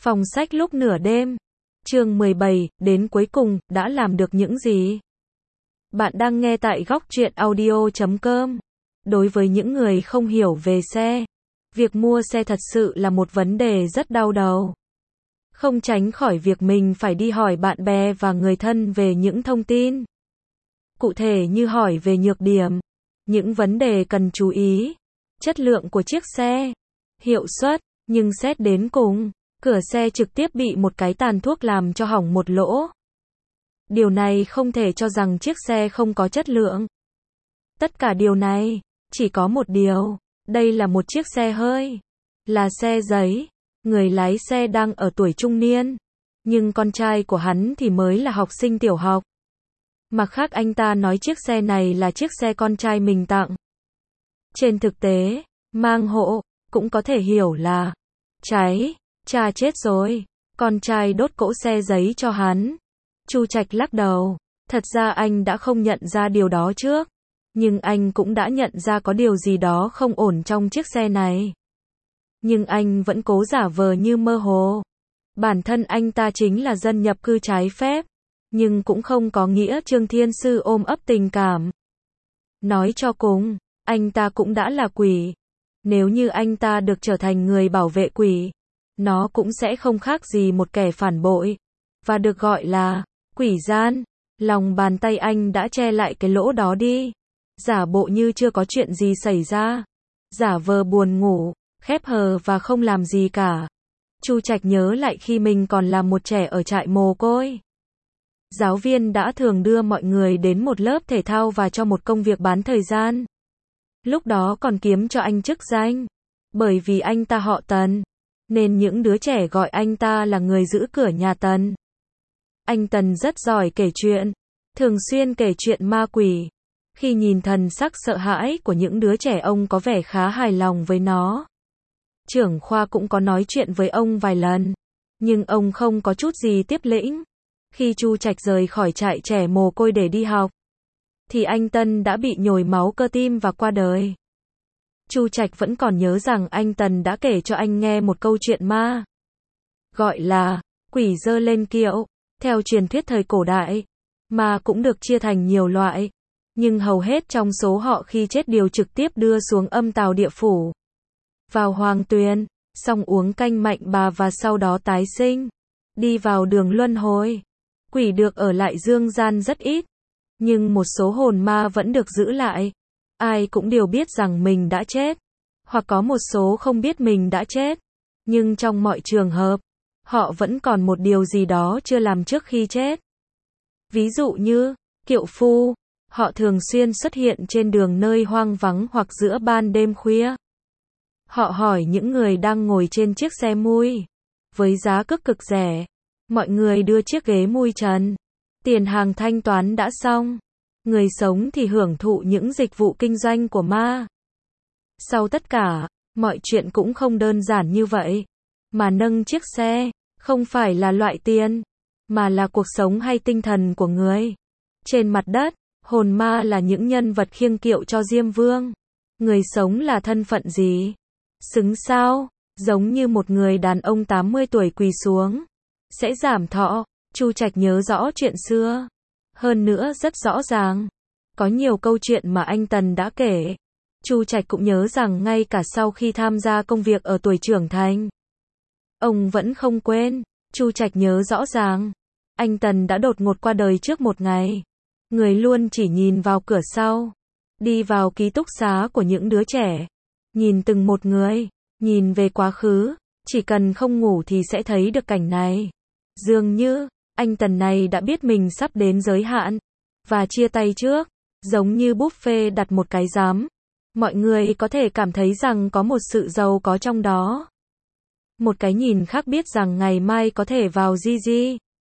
Phòng sách lúc nửa đêm. Chương 17, đến cuối cùng, đã làm được những gì? Bạn đang nghe tại góc truyện audio.com. Đối với những người không hiểu về xe, việc mua xe thật sự là một vấn đề rất đau đầu. Không tránh khỏi việc mình phải đi hỏi bạn bè và người thân về những thông tin. Cụ thể như hỏi về nhược điểm, những vấn đề cần chú ý, chất lượng của chiếc xe, hiệu suất, nhưng xét đến cùng, cửa xe trực tiếp bị một cái tàn thuốc làm cho hỏng một lỗ. Điều này không thể cho rằng chiếc xe không có chất lượng. Tất cả điều này, chỉ có một điều, đây là một chiếc xe hơi, là xe giấy, người lái xe đang ở tuổi trung niên, nhưng con trai của hắn thì mới là học sinh tiểu học. Mặt khác anh ta nói chiếc xe này là chiếc xe con trai mình tặng. Trên thực tế, mang hộ, cũng có thể hiểu là cháy, cha chết rồi, con trai đốt cỗ xe giấy cho hắn. Chu Trạch lắc đầu, thật ra anh đã không nhận ra điều đó trước, nhưng anh cũng đã nhận ra có điều gì đó không ổn trong chiếc xe này. Nhưng anh vẫn cố giả vờ như mơ hồ. Bản thân anh ta chính là dân nhập cư trái phép, nhưng cũng không có nghĩa Trương Thiên Sư ôm ấp tình cảm. Nói cho cùng, anh ta cũng đã là quỷ. Nếu như anh ta được trở thành người bảo vệ quỷ, nó cũng sẽ không khác gì một kẻ phản bội, và được gọi là quỷ gian. Lòng bàn tay anh đã che lại cái lỗ đó đi, giả bộ như chưa có chuyện gì xảy ra, giả vờ buồn ngủ, khép hờ và không làm gì cả. Chu Trạch nhớ lại khi mình còn là một trẻ ở trại mồ côi. Giáo viên đã thường đưa mọi người đến một lớp thể thao và cho một công việc bán thời gian. Lúc đó còn kiếm cho anh chức danh. Bởi vì anh ta họ Tần, nên những đứa trẻ gọi anh ta là người giữ cửa nhà Tần. Anh Tần rất giỏi kể chuyện, thường xuyên kể chuyện ma quỷ. Khi nhìn thần sắc sợ hãi của những đứa trẻ, ông có vẻ khá hài lòng với nó. Trưởng khoa cũng có nói chuyện với ông vài lần, nhưng ông không có chút gì tiếp lĩnh. Khi Chu Trạch rời khỏi trại trẻ mồ côi để đi học, thì anh Tân đã bị nhồi máu cơ tim và qua đời. Chu Trạch vẫn còn nhớ rằng anh Tần đã kể cho anh nghe một câu chuyện ma, gọi là quỷ giơ lên kiệu. Theo truyền thuyết thời cổ đại, ma cũng được chia thành nhiều loại, nhưng hầu hết trong số họ khi chết đều trực tiếp đưa xuống âm tào địa phủ, vào hoàng tuyền, xong uống canh mạnh bà và sau đó tái sinh, đi vào đường luân hồi. Quỷ được ở lại dương gian rất ít, nhưng một số hồn ma vẫn được giữ lại. Ai cũng đều biết rằng mình đã chết, hoặc có một số không biết mình đã chết, nhưng trong mọi trường hợp, họ vẫn còn một điều gì đó chưa làm trước khi chết. Ví dụ như, kiệu phu, họ thường xuyên xuất hiện trên đường nơi hoang vắng hoặc giữa ban đêm khuya. Họ hỏi những người đang ngồi trên chiếc xe mui, với giá cực rẻ, mọi người đưa chiếc ghế mui trần, tiền hàng thanh toán đã xong, người sống thì hưởng thụ những dịch vụ kinh doanh của ma. Sau tất cả, mọi chuyện cũng không đơn giản như vậy, mà nâng chiếc xe, không phải là loại tiền, mà là cuộc sống hay tinh thần của người. Trên mặt đất, hồn ma là những nhân vật khiêng kiệu cho Diêm Vương. Người sống là thân phận gì? Xứng sao? Giống như một người đàn ông 80 tuổi quỳ xuống, sẽ giảm thọ. Chu Trạch nhớ rõ chuyện xưa. Hơn nữa rất rõ ràng. Có nhiều câu chuyện mà anh Tần đã kể. Chu Trạch cũng nhớ rằng ngay cả sau khi tham gia công việc ở tuổi trưởng thành, ông vẫn không quên. Chu Trạch nhớ rõ ràng, anh Tần đã đột ngột qua đời trước một ngày. Người luôn chỉ nhìn vào cửa sau, đi vào ký túc xá của những đứa trẻ, nhìn từng một người, nhìn về quá khứ, chỉ cần không ngủ thì sẽ thấy được cảnh này. Dường như, anh Tần này đã biết mình sắp đến giới hạn, và chia tay trước, giống như buffet đặt một cái giám. Mọi người có thể cảm thấy rằng có một sự giàu có trong đó. Một cái nhìn khác biết rằng ngày mai có thể vào GG.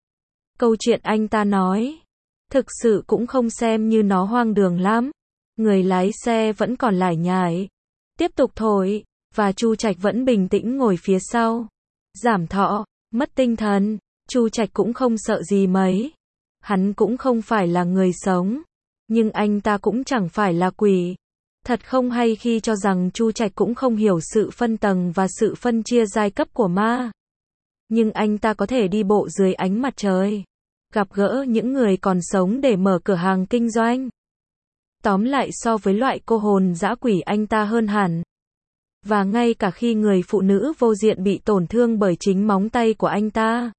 Câu chuyện anh ta nói, thực sự cũng không xem như nó hoang đường lắm. Người lái xe vẫn còn lải nhải, tiếp tục thổi, và Chu Trạch vẫn bình tĩnh ngồi phía sau. Giảm thọ, mất tinh thần, Chu Trạch cũng không sợ gì mấy. Hắn cũng không phải là người sống, nhưng anh ta cũng chẳng phải là quỷ. Thật không hay khi cho rằng Chu Trạch cũng không hiểu sự phân tầng và sự phân chia giai cấp của ma. nhưng anh ta có thể đi bộ dưới ánh mặt trời, gặp gỡ những người còn sống để mở cửa hàng kinh doanh. Tóm lại so với loại cô hồn dã quỷ anh ta hơn hẳn. Và ngay cả khi người phụ nữ vô diện bị tổn thương bởi chính móng tay của anh ta,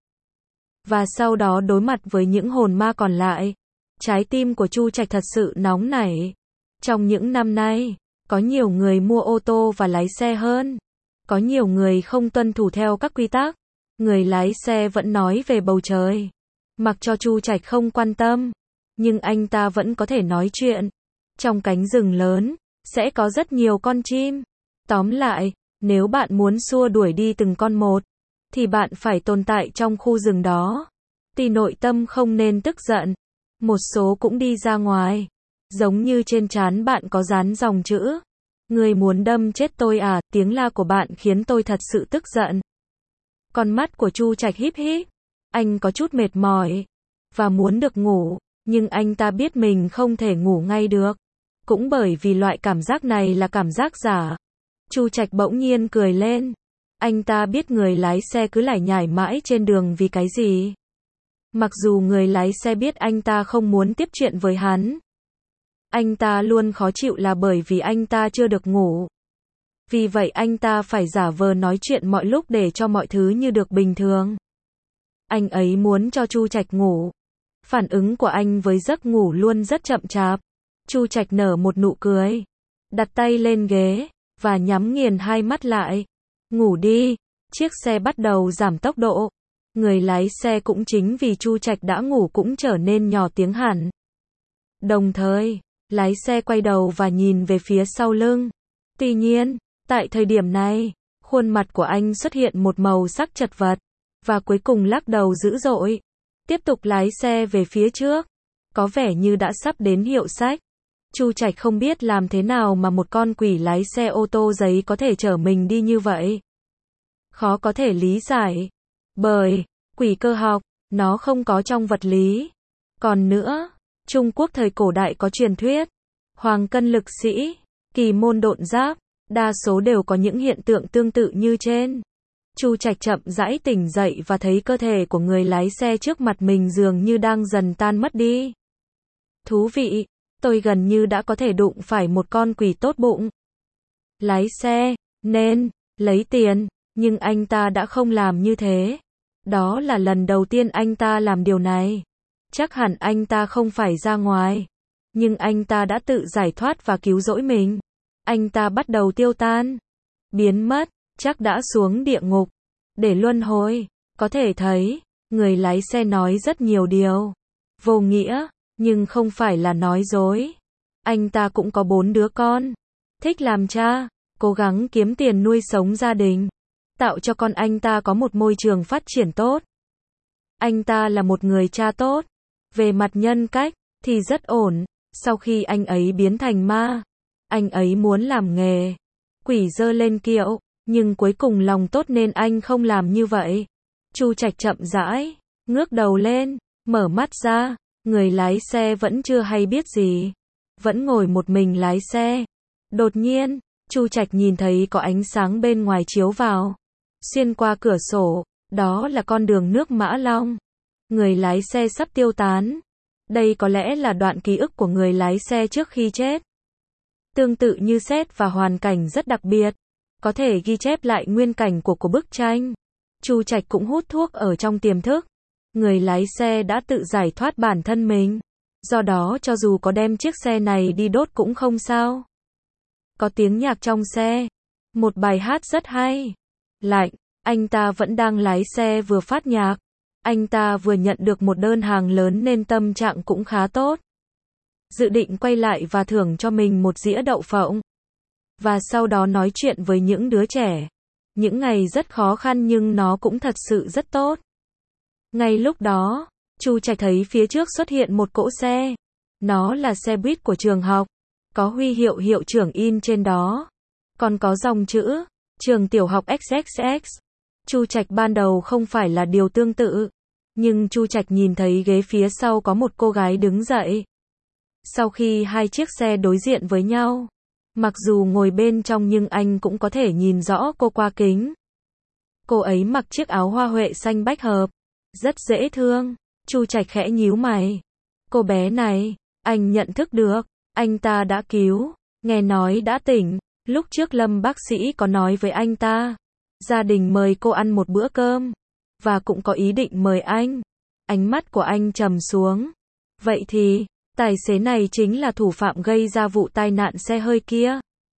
và sau đó đối mặt với những hồn ma còn lại, trái tim của Chu Trạch thật sự nóng nảy. Trong những năm nay, có nhiều người mua ô tô và lái xe hơn. Có nhiều người không tuân thủ theo các quy tắc. Người lái xe vẫn nói về bầu trời. Mặc cho Chu Trạch không quan tâm, nhưng anh ta vẫn có thể nói chuyện. Trong cánh rừng lớn, sẽ có rất nhiều con chim. Tóm lại, nếu bạn muốn xua đuổi đi từng con một, thì bạn phải tồn tại trong khu rừng đó. Thì nội tâm không nên tức giận. Một số cũng đi ra ngoài. Giống như trên trán bạn có dán dòng chữ: người muốn đâm chết tôi à? Tiếng la của bạn khiến tôi thật sự tức giận. Con mắt của Chu Trạch híp híp. Anh có chút mệt mỏi và muốn được ngủ, nhưng anh ta biết mình không thể ngủ ngay được. Cũng bởi vì loại cảm giác này là cảm giác giả. Chu Trạch bỗng nhiên cười lên. Anh ta biết người lái xe cứ lải nhải mãi trên đường vì cái gì. Mặc dù người lái xe biết anh ta không muốn tiếp chuyện với hắn. Anh ta luôn khó chịu là bởi vì anh ta chưa được ngủ. Vì vậy anh ta phải giả vờ nói chuyện mọi lúc để cho mọi thứ như được bình thường. Anh ấy muốn cho Chu Trạch ngủ. Phản ứng của anh với giấc ngủ luôn rất chậm chạp. Chu Trạch nở một nụ cười, đặt tay lên ghế và nhắm nghiền hai mắt lại. Ngủ đi. Chiếc xe bắt đầu giảm tốc độ. Người lái xe cũng chính vì Chu Trạch đã ngủ cũng trở nên nhỏ tiếng hẳn. Đồng thời, lái xe quay đầu và nhìn về phía sau lưng. Tuy nhiên, tại thời điểm này, khuôn mặt của anh xuất hiện một màu sắc chật vật, và cuối cùng lắc đầu dữ dội. Tiếp tục lái xe về phía trước. Có vẻ như đã sắp đến hiệu sách. Chu Trạch không biết làm thế nào mà một con quỷ lái xe ô tô giấy có thể chở mình đi như vậy. Khó có thể lý giải. Bởi, quỷ cơ học, nó không có trong vật lý. Còn nữa, Trung Quốc thời cổ đại có truyền thuyết. Hoàng cân lực sĩ, kỳ môn độn giáp, đa số đều có những hiện tượng tương tự như trên. Chu Trạch chậm rãi tỉnh dậy và thấy cơ thể của người lái xe trước mặt mình dường như đang dần tan mất đi. Thú vị, tôi gần như đã có thể đụng phải một con quỷ tốt bụng. Lái xe, nên lấy tiền, nhưng anh ta đã không làm như thế. Đó là lần đầu tiên anh ta làm điều này. Chắc hẳn anh ta không phải ra ngoài. Nhưng anh ta đã tự giải thoát và cứu rỗi mình. Anh ta bắt đầu tiêu tan, biến mất, chắc đã xuống địa ngục để luân hồi. Có thể thấy, người lái xe nói rất nhiều điều vô nghĩa, nhưng không phải là nói dối. Anh ta cũng có 4 đứa con, thích làm cha, cố gắng kiếm tiền nuôi sống gia đình, tạo cho con anh ta có một môi trường phát triển tốt. Anh ta là một người cha tốt. Về mặt nhân cách thì rất ổn. Sau khi anh ấy biến thành ma, anh ấy muốn làm nghề quỷ dơ lên kiệu, nhưng cuối cùng lòng tốt nên anh không làm như vậy. Chu Trạch chậm rãi ngước đầu lên, mở mắt ra. Người lái xe vẫn chưa hay biết gì, vẫn ngồi một mình lái xe. Đột nhiên, Chu Trạch nhìn thấy có ánh sáng bên ngoài chiếu vào, xuyên qua cửa sổ. Đó là con đường nước Mã Long. Người lái xe sắp tiêu tán. Đây có lẽ là đoạn ký ức của người lái xe trước khi chết. Tương tự như set và hoàn cảnh rất đặc biệt, có thể ghi chép lại nguyên cảnh của bức tranh. Chu Trạch cũng hút thuốc ở trong tiềm thức. Người lái xe đã tự giải thoát bản thân mình. Do đó cho dù có đem chiếc xe này đi đốt cũng không sao. Có tiếng nhạc trong xe. Một bài hát rất hay. Lạnh, anh ta vẫn đang lái xe vừa phát nhạc. Anh ta vừa nhận được một đơn hàng lớn nên tâm trạng cũng khá tốt. Dự định quay lại và thưởng cho mình một dĩa đậu phộng. Và sau đó nói chuyện với những đứa trẻ. Những ngày rất khó khăn nhưng nó cũng thật sự rất tốt. Ngay lúc đó, Chu Trạch thấy phía trước xuất hiện một cỗ xe. Nó là xe buýt của trường học. Có huy hiệu hiệu trưởng in trên đó. Còn có dòng chữ, trường tiểu học XXX. Chu Trạch ban đầu không phải là điều tương tự. Nhưng Chu Trạch nhìn thấy ghế phía sau có một cô gái đứng dậy. Sau khi hai chiếc xe đối diện với nhau, mặc dù ngồi bên trong nhưng anh cũng có thể nhìn rõ cô qua kính. Cô ấy mặc chiếc áo hoa huệ xanh bách hợp, rất dễ thương. Chu Trạch khẽ nhíu mày. Cô bé này, anh nhận thức được, anh ta đã cứu, nghe nói đã tỉnh. Lúc trước Lâm bác sĩ có nói với anh ta, gia đình mời cô ăn một bữa cơm, và cũng có ý định mời anh. Ánh mắt của anh trầm xuống. Vậy thì, tài xế này chính là thủ phạm gây ra vụ tai nạn xe hơi kia.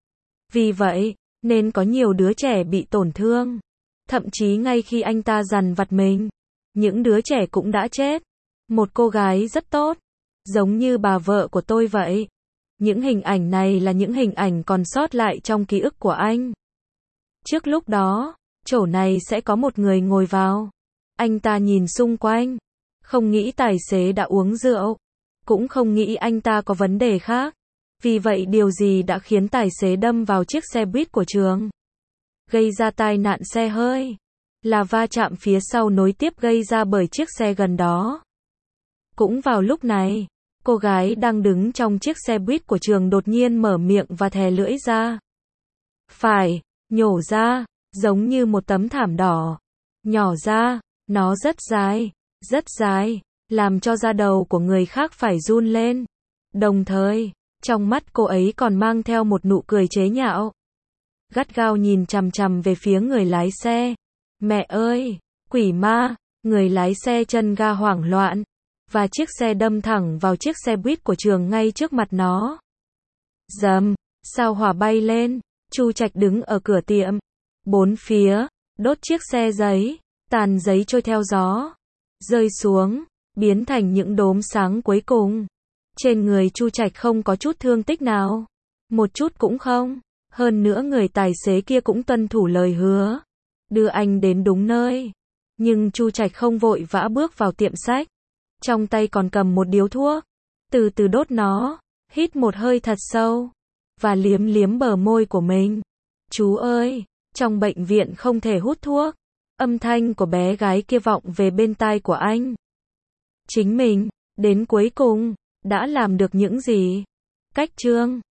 Vì vậy, nên có nhiều đứa trẻ bị tổn thương. Thậm chí ngay khi anh ta dằn vặt mình, những đứa trẻ cũng đã chết. Một cô gái rất tốt, giống như bà vợ của tôi vậy. Những hình ảnh này là những hình ảnh còn sót lại trong ký ức của anh. Trước lúc đó, chỗ này sẽ có một người ngồi vào. Anh ta nhìn xung quanh, không nghĩ tài xế đã uống rượu, cũng không nghĩ anh ta có vấn đề khác. Vì vậy điều gì đã khiến tài xế đâm vào chiếc xe buýt của trường? Gây ra tai nạn xe hơi, là va chạm phía sau nối tiếp gây ra bởi chiếc xe gần đó. Cũng vào lúc này, cô gái đang đứng trong chiếc xe buýt của trường đột nhiên mở miệng và thè lưỡi ra. Phải, nhổ ra, giống như một tấm thảm đỏ. Nhỏ ra, nó rất dài, làm cho da đầu của người khác phải run lên. Đồng thời, trong mắt cô ấy còn mang theo một nụ cười chế nhạo. Gắt gao nhìn chằm chằm về phía người lái xe. Mẹ ơi, quỷ ma, người lái xe chân ga hoảng loạn, và chiếc xe đâm thẳng vào chiếc xe buýt của trường ngay trước mặt nó. Rầm, sao hỏa bay lên, Chu Trạch đứng ở cửa tiệm. Bốn phía, đốt chiếc xe giấy, tàn giấy trôi theo gió, rơi xuống, biến thành những đốm sáng cuối cùng. Trên người Chu Trạch không có chút thương tích nào. Một chút cũng không. Hơn nữa người tài xế kia cũng tuân thủ lời hứa, đưa anh đến đúng nơi. Nhưng Chu Trạch không vội vã bước vào tiệm sách. Trong tay còn cầm một điếu thuốc. Từ từ đốt nó, hít một hơi thật sâu, và liếm liếm bờ môi của mình. Chú ơi, trong bệnh viện không thể hút thuốc. Âm thanh của bé gái kia vọng về bên tai của anh. Chính mình, đến cuối cùng, đã làm được những gì? Cách chương